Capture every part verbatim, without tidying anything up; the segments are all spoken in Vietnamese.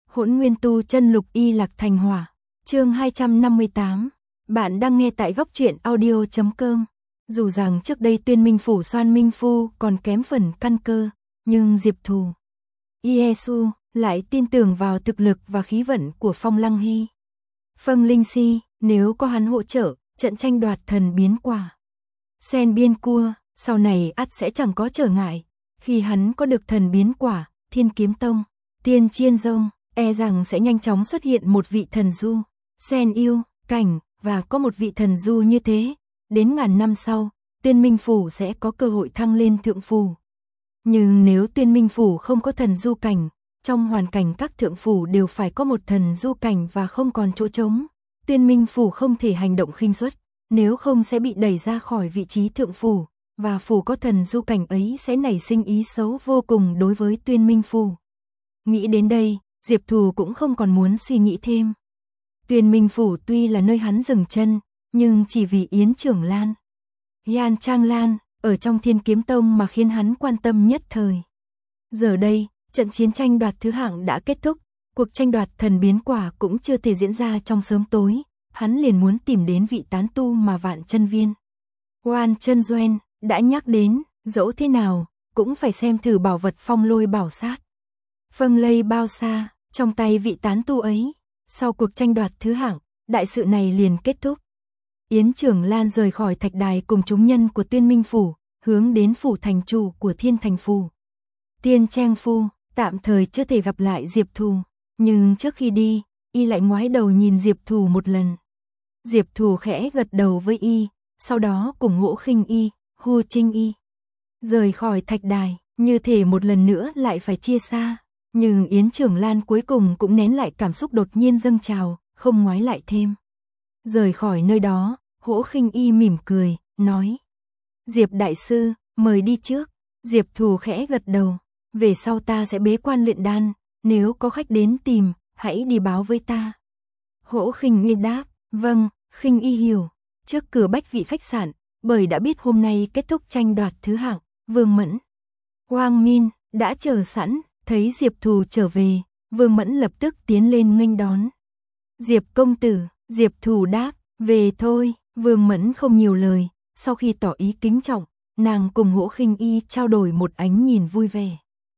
Hỗn Nguyên Tu Chân Lục Y Lạc Thành Hỏa, chương hai trăm năm mươi tám. Bạn đang nghe tại góc truyện audio chấm com. Dù rằng trước đây Tuyên Minh Phủ Soan Minh Phu còn kém phần căn cơ, nhưng Diệp Thù, Iesu lại tin tưởng vào thực lực và khí vận của Phong Lăng Hy. Phong Linh Si, nếu có hắn hỗ trợ, trận tranh đoạt thần biến quả Sen Biên Cua, sau này ắt sẽ chẳng có trở ngại. Khi hắn có được thần biến quả, Thiên Kiếm Tông, Tiên Chiên Dông, e rằng sẽ nhanh chóng xuất hiện một vị thần du, Sen Yêu, Cảnh, và có một vị thần du như thế. Đến ngàn năm sau, Tuyên Minh Phủ sẽ có cơ hội thăng lên thượng phủ. Nhưng nếu Tuyên Minh Phủ không có thần du cảnh, trong hoàn cảnh các thượng phủ đều phải có một thần du cảnh và không còn chỗ trống, Tuyên Minh Phủ không thể hành động khinh suất, nếu không sẽ bị đẩy ra khỏi vị trí thượng phủ, và phủ có thần du cảnh ấy sẽ nảy sinh ý xấu vô cùng đối với Tuyên Minh Phủ. Nghĩ đến đây, Diệp Thù cũng không còn muốn suy nghĩ thêm. Tuyên Minh Phủ tuy là nơi hắn dừng chân, nhưng chỉ vì Yến Trưởng Lan, Yan Trang Lan, ở trong Thiên Kiếm Tông mà khiến hắn quan tâm nhất thời. Giờ đây, trận chiến tranh đoạt thứ hạng đã kết thúc, cuộc tranh đoạt thần biến quả cũng chưa thể diễn ra trong sớm tối, hắn liền muốn tìm đến vị tán tu mà Vạn Chân Viên, Oan Chân Doen đã nhắc đến, dẫu thế nào, cũng phải xem thử bảo vật Phong Lôi Bảo Sát. Phân lây bao xa, trong tay vị tán tu ấy, sau cuộc tranh đoạt thứ hạng, đại sự này liền kết thúc. Yến Trưởng Lan rời khỏi thạch đài cùng chúng nhân của Tuyên Minh Phủ, hướng đến phủ thành chủ của Thiên Thành Phủ. Tiên Trang Phu, tạm thời chưa thể gặp lại Diệp Thù, nhưng trước khi đi, y lại ngoái đầu nhìn Diệp Thù một lần. Diệp Thù khẽ gật đầu với y, sau đó cùng Hỗ Khinh Y, Hu Trinh Y rời khỏi thạch đài, như thể một lần nữa lại phải chia xa. Nhưng Yến Trưởng Lan cuối cùng cũng nén lại cảm xúc đột nhiên dâng trào, không ngoái lại thêm. Rời khỏi nơi đó, Hỗ Khinh Y mỉm cười, nói: Diệp đại sư, mời đi trước. Diệp Thù khẽ gật đầu, về sau ta sẽ bế quan luyện đan, nếu có khách đến tìm, hãy đi báo với ta. Hỗ Khinh Y đáp: vâng. Khinh Y hiểu. Trước cửa Bách Vị khách sạn, bởi đã biết hôm nay kết thúc tranh đoạt thứ hạng, Vương Mẫn, Quang Min đã chờ sẵn. Thấy Diệp Thù trở về, Vương Mẫn lập tức tiến lên nghênh đón. Diệp công tử, Diệp Thù đáp: về thôi. Vương Mẫn không nhiều lời, sau khi tỏ ý kính trọng, nàng cùng Hỗ Khinh Y trao đổi một ánh nhìn vui vẻ.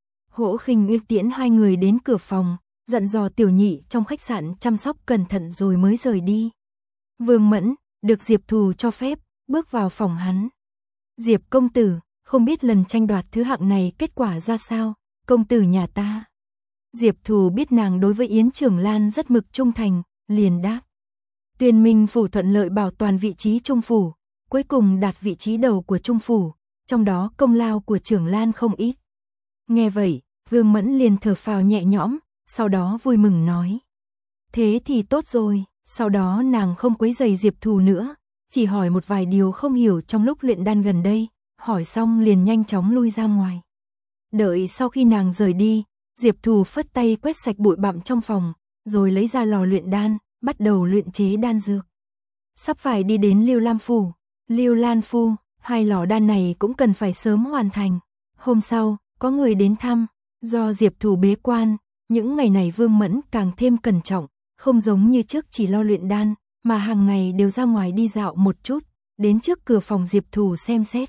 Hỗ Khinh Y tiễn hai người đến cửa phòng, dặn dò tiểu nhị trong khách sạn chăm sóc cẩn thận rồi mới rời đi. Vương Mẫn được Diệp Thù cho phép bước vào phòng hắn. Diệp công tử, không biết lần tranh đoạt thứ hạng này kết quả ra sao? Công tử nhà ta. Diệp Thù biết nàng đối với Yến Trưởng Lan rất mực trung thành, liền đáp: Tuyên Minh Phủ thuận lợi bảo toàn vị trí trung phủ, cuối cùng đạt vị trí đầu của trung phủ, trong đó công lao của Trưởng Lan không ít. Nghe vậy, Vương Mẫn liền thở phào nhẹ nhõm, sau đó vui mừng nói: thế thì tốt rồi. Sau đó nàng không quấy rầy Diệp Thù nữa, chỉ hỏi một vài điều không hiểu trong lúc luyện đan gần đây, hỏi xong liền nhanh chóng lui ra ngoài. Đợi sau khi nàng rời đi, Diệp Thù phất tay quét sạch bụi bặm trong phòng, rồi lấy ra lò luyện đan, bắt đầu luyện chế đan dược. Sắp phải đi đến Lưu Lam Phủ, Lưu Lan Phu, hai lò đan này cũng cần phải sớm hoàn thành. Hôm sau, có người đến thăm, do Diệp Thù bế quan, những ngày này Vương Mẫn càng thêm cẩn trọng, không giống như trước chỉ lo luyện đan, mà hàng ngày đều ra ngoài đi dạo một chút, đến trước cửa phòng Diệp Thù xem xét.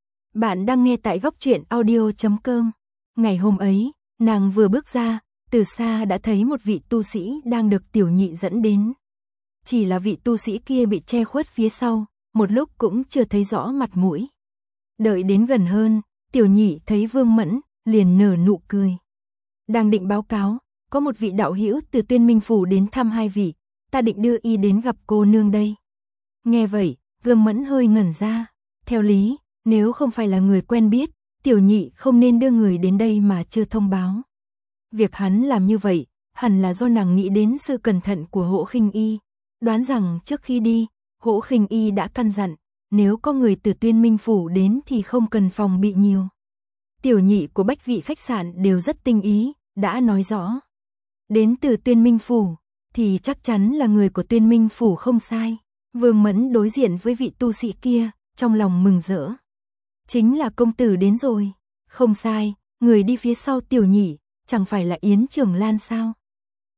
Bạn đang nghe tại góc truyện audio chấm com. Ngày hôm ấy, nàng vừa bước ra, từ xa đã thấy một vị tu sĩ đang được tiểu nhị dẫn đến. Chỉ là vị tu sĩ kia bị che khuất phía sau, một lúc cũng chưa thấy rõ mặt mũi. Đợi đến gần hơn, tiểu nhị thấy Vương Mẫn, liền nở nụ cười. Đang định báo cáo, có một vị đạo hữu từ Tuyên Minh Phủ đến thăm hai vị, ta định đưa y đến gặp cô nương đây. Nghe vậy, Vương Mẫn hơi ngẩn ra. Theo lý, nếu không phải là người quen biết, tiểu nhị không nên đưa người đến đây mà chưa thông báo. Việc hắn làm như vậy, hẳn là do nàng nghĩ đến sự cẩn thận của Hỗ Khinh Y. Đoán rằng trước khi đi, Hỗ Khinh Y đã căn dặn, nếu có người từ Tuyên Minh Phủ đến thì không cần phòng bị nhiều. Tiểu nhị của Bách Vị khách sạn đều rất tinh ý, đã nói rõ. Đến từ Tuyên Minh Phủ, thì chắc chắn là người của Tuyên Minh Phủ không sai. Vương Mẫn đối diện với vị tu sĩ kia, trong lòng mừng rỡ. Chính là công tử đến rồi. Không sai, người đi phía sau tiểu nhị, chẳng phải là Yến Trưởng Lan sao?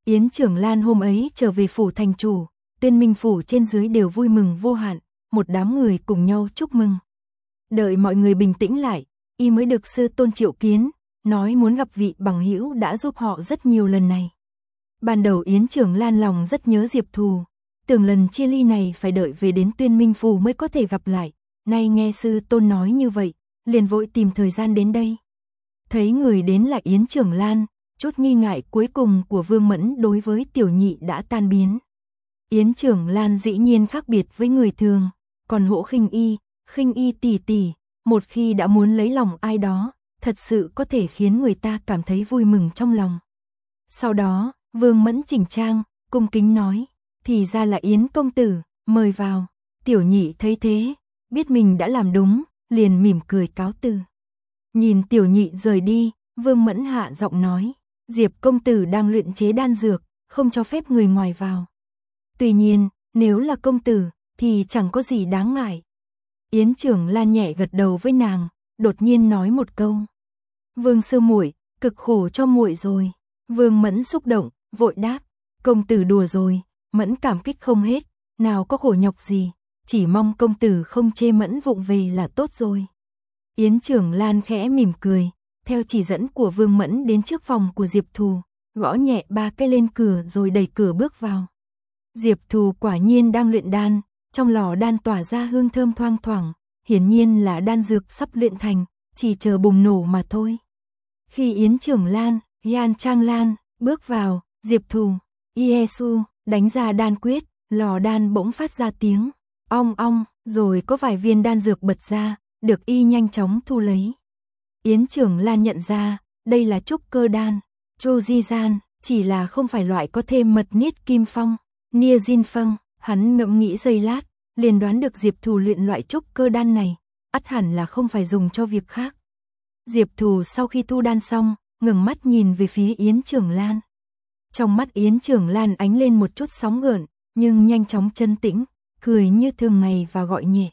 Yến Trưởng Lan hôm ấy trở về phủ thành chủ, Tuyên Minh phủ trên dưới đều vui mừng vô hạn, một đám người cùng nhau chúc mừng. Đợi mọi người bình tĩnh lại, y mới được sư tôn triệu kiến, nói muốn gặp vị bằng hữu đã giúp họ rất nhiều lần này. Ban đầu Yến Trưởng Lan lòng rất nhớ Diệp Thù, tưởng lần chia ly này phải đợi về đến Tuyên Minh phủ mới có thể gặp lại, nay nghe sư tôn nói như vậy, liền vội tìm thời gian đến đây. Thấy người đến là Yến Trưởng Lan, chút nghi ngại cuối cùng của Vương Mẫn đối với tiểu nhị đã tan biến. Yến Trưởng Lan dĩ nhiên khác biệt với người thường, còn Hỗ Khinh Y, Khinh Y tỷ tỷ, một khi đã muốn lấy lòng ai đó, thật sự có thể khiến người ta cảm thấy vui mừng trong lòng. Sau đó, Vương Mẫn chỉnh trang, cung kính nói, thì ra là Yến công tử, mời vào. Tiểu nhị thấy thế, biết mình đã làm đúng, liền mỉm cười cáo từ. Nhìn tiểu nhị rời đi, Vương Mẫn hạ giọng nói, Diệp công tử đang luyện chế đan dược, không cho phép người ngoài vào. Tuy nhiên, nếu là công tử, thì chẳng có gì đáng ngại. Yến Trưởng Lan nhẹ gật đầu với nàng, đột nhiên nói một câu. Vương sư muội, cực khổ cho muội rồi. Vương Mẫn xúc động, vội đáp, công tử đùa rồi, Mẫn cảm kích không hết, nào có khổ nhọc gì, chỉ mong công tử không chê Mẫn vụng về là tốt rồi. Yến Trưởng Lan khẽ mỉm cười, theo chỉ dẫn của Vương Mẫn đến trước phòng của Diệp Thù, gõ nhẹ ba cái lên cửa rồi đẩy cửa bước vào. Diệp Thù quả nhiên đang luyện đan, trong lò đan tỏa ra hương thơm thoang thoảng, hiển nhiên là đan dược sắp luyện thành, chỉ chờ bùng nổ mà thôi. Khi Yến Trưởng Lan, Yan Trang Lan bước vào, Diệp Thù, Yesu đánh ra đan quyết, lò đan bỗng phát ra tiếng ong ong, rồi có vài viên đan dược bật ra, được y nhanh chóng thu lấy. Yến Trưởng Lan nhận ra, đây là trúc cơ đan, Chojijan, chỉ là không phải loại có thêm mật niết kim phong, Nia Jin Phâng. Hắn ngẫm nghĩ giây lát, liền đoán được Diệp Thù luyện loại trúc cơ đan này, ắt hẳn là không phải dùng cho việc khác. Diệp Thù sau khi thu đan xong, ngẩng mắt nhìn về phía Yến Trưởng Lan. Trong mắt Yến Trưởng Lan ánh lên một chút sóng gợn, nhưng nhanh chóng chân tĩnh, cười như thường ngày và gọi nhẹ.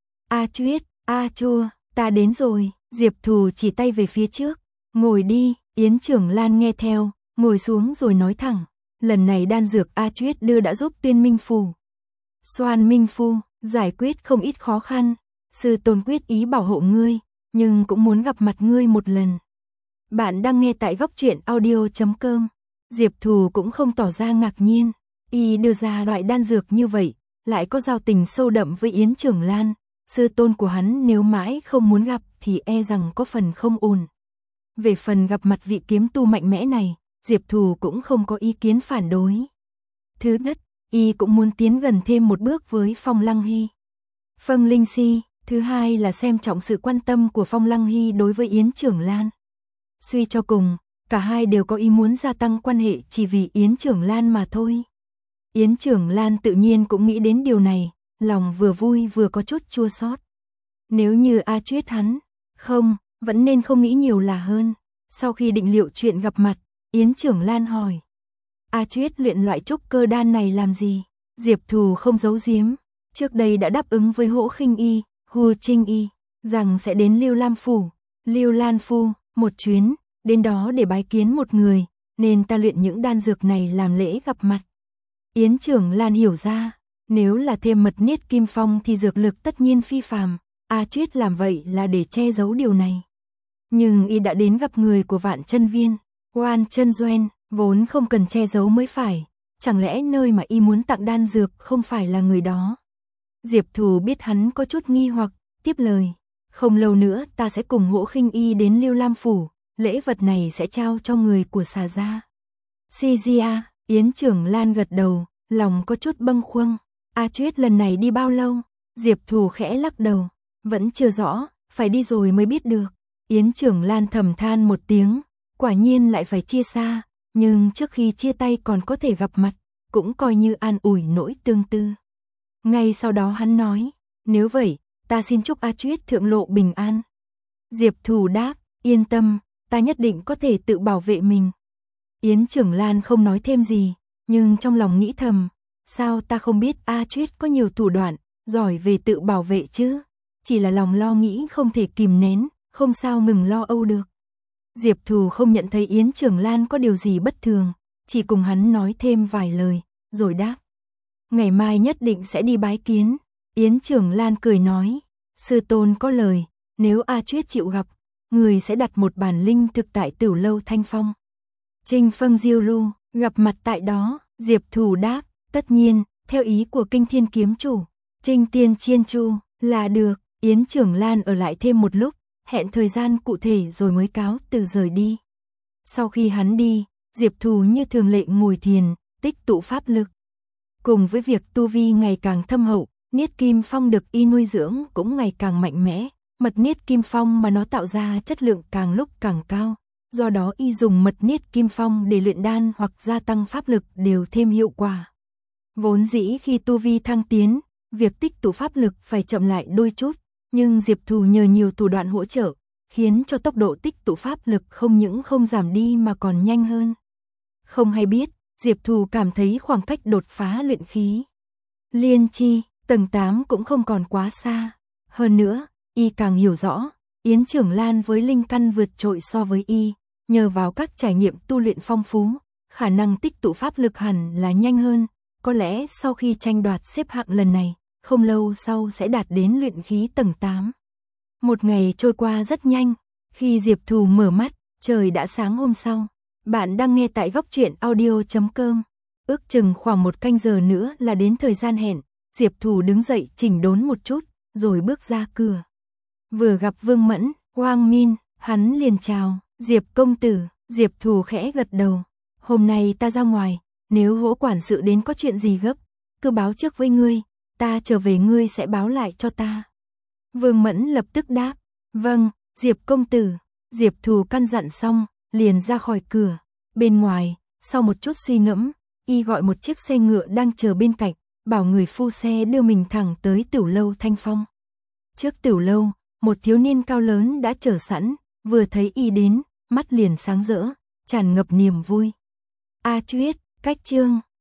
A Chuyết, A Chua, ta đến rồi. Diệp Thù chỉ tay về phía trước, ngồi đi. Yến Trưởng Lan nghe theo, ngồi xuống rồi nói thẳng, lần này đan dược A Chuyết đưa đã giúp Tuyên Minh phủ, Soan Minh Phu, giải quyết không ít khó khăn, sư tôn quyết ý bảo hộ ngươi, nhưng cũng muốn gặp mặt ngươi một lần. Bạn đang nghe tại góc truyện audio chấm com. Diệp Thù cũng không tỏ ra ngạc nhiên, y đưa ra loại đan dược như vậy, lại có giao tình sâu đậm với Yến Trưởng Lan, sư tôn của hắn nếu mãi không muốn gặp thì e rằng có phần không ổn. Về phần gặp mặt vị kiếm tu mạnh mẽ này, Diệp Thù cũng không có ý kiến phản đối. Thứ nhất, y cũng muốn tiến gần thêm một bước với Phong Lăng Hy, Phong Linh Si. Thứ hai là xem trọng sự quan tâm của Phong Lăng Hy đối với Yến Trưởng Lan. Suy cho cùng, cả hai đều có ý muốn gia tăng quan hệ chỉ vì Yến Trưởng Lan mà thôi. Yến Trưởng Lan tự nhiên cũng nghĩ đến điều này, lòng vừa vui vừa có chút chua xót. Nếu như A Chuyết hắn, không, vẫn nên không nghĩ nhiều là hơn. Sau khi định liệu chuyện gặp mặt, Yến Trưởng Lan hỏi, A Chuyết luyện loại trúc cơ đan này làm gì? Diệp Thù không giấu giếm, trước đây đã đáp ứng với Hỗ Khinh Y, Hu Trinh Y, rằng sẽ đến Lưu Lam Phủ, Lưu Lan Phu, một chuyến, đến đó để bái kiến một người, nên ta luyện những đan dược này làm lễ gặp mặt. Yến Trưởng Lan hiểu ra, nếu là thêm mật niết kim phong thì dược lực tất nhiên phi phàm, A Chuyết làm vậy là để che giấu điều này. Nhưng y đã đến gặp người của Vạn Chân Viên, Oan Chân Doen, vốn không cần che giấu mới phải, chẳng lẽ nơi mà y muốn tặng đan dược không phải là người đó? Diệp Thù biết hắn có chút nghi hoặc, tiếp lời, không lâu nữa ta sẽ cùng Hỗ Khinh Y đến Lưu Lam Phủ, lễ vật này sẽ trao cho người của Xà gia. Sijia, Yến Trưởng Lan gật đầu, lòng có chút bâng khuâng. A Chuyết lần này đi bao lâu? Diệp Thù khẽ lắc đầu, vẫn chưa rõ, phải đi rồi mới biết được. Yến Trưởng Lan thầm than một tiếng, quả nhiên lại phải chia xa, nhưng trước khi chia tay còn có thể gặp mặt, cũng coi như an ủi nỗi tương tư. Ngay sau đó hắn nói, nếu vậy, ta xin chúc A Chuyết thượng lộ bình an. Diệp Thù đáp, yên tâm, ta nhất định có thể tự bảo vệ mình. Yến Trưởng Lan không nói thêm gì, nhưng trong lòng nghĩ thầm, sao ta không biết A Chuyết có nhiều thủ đoạn, giỏi về tự bảo vệ chứ? Chỉ là lòng lo nghĩ không thể kìm nén, không sao ngừng lo âu được. Diệp Thù không nhận thấy Yến Trưởng Lan có điều gì bất thường, chỉ cùng hắn nói thêm vài lời, rồi đáp. Ngày mai nhất định sẽ đi bái kiến. Yến Trưởng Lan cười nói, sư tôn có lời, nếu A Chuyết chịu gặp, người sẽ đặt một bản linh thực tại Tửu Lâu Thanh Phong. Trinh Phâng Diêu Lưu, gặp mặt tại đó, Diệp Thù đáp, tất nhiên, theo ý của Kinh Thiên Kiếm Chủ, Trinh Tiên Chiên Chu, là được. Yến Trưởng Lan ở lại thêm một lúc, hẹn thời gian cụ thể rồi mới cáo từ rời đi. Sau khi hắn đi, Diệp Thù như thường lệ ngồi thiền, tích tụ pháp lực. Cùng với việc tu vi ngày càng thâm hậu, Niết Kim Phong được y nuôi dưỡng cũng ngày càng mạnh mẽ, mật Niết Kim Phong mà nó tạo ra chất lượng càng lúc càng cao. Do đó y dùng mật Niết Kim Phong để luyện đan hoặc gia tăng pháp lực đều thêm hiệu quả. Vốn dĩ khi tu vi thăng tiến, việc tích tụ pháp lực phải chậm lại đôi chút, nhưng Diệp Thù nhờ nhiều thủ đoạn hỗ trợ, khiến cho tốc độ tích tụ pháp lực không những không giảm đi mà còn nhanh hơn. Không hay biết, Diệp Thù cảm thấy khoảng cách đột phá luyện khí Liên Chi tầng tám cũng không còn quá xa. Hơn nữa, y càng hiểu rõ, Yến Trưởng Lan với linh căn vượt trội so với y, nhờ vào các trải nghiệm tu luyện phong phú, khả năng tích tụ pháp lực hẳn là nhanh hơn, có lẽ sau khi tranh đoạt xếp hạng lần này, không lâu sau sẽ đạt đến luyện khí tầng tám. Một ngày trôi qua rất nhanh, khi Diệp Thù mở mắt, trời đã sáng hôm sau. Bạn đang nghe tại góc truyện audio chấm com. Ước chừng khoảng một canh giờ nữa là đến thời gian hẹn, Diệp Thù đứng dậy chỉnh đốn một chút, rồi bước ra cửa. Vừa gặp Vương Mẫn, Wang Min, hắn liền chào, Diệp công tử. Diệp Thù khẽ gật đầu. Hôm nay ta ra ngoài, nếu Hỗ quản sự đến có chuyện gì gấp, cứ báo trước với ngươi, ta trở về ngươi sẽ báo lại cho ta. Vương Mẫn lập tức đáp, vâng, Diệp công tử. Diệp Thù căn dặn xong, liền ra khỏi cửa. Bên ngoài, sau một chút suy ngẫm, y gọi một chiếc xe ngựa đang chờ bên cạnh, bảo người phu xe đưa mình thẳng tới Tửu Lâu Thanh Phong. Trước Tửu Lâu, một thiếu niên cao lớn đã chờ sẵn, vừa thấy y đến, mắt liền sáng rỡ, tràn ngập niềm vui. A Chuyết, Cách Chương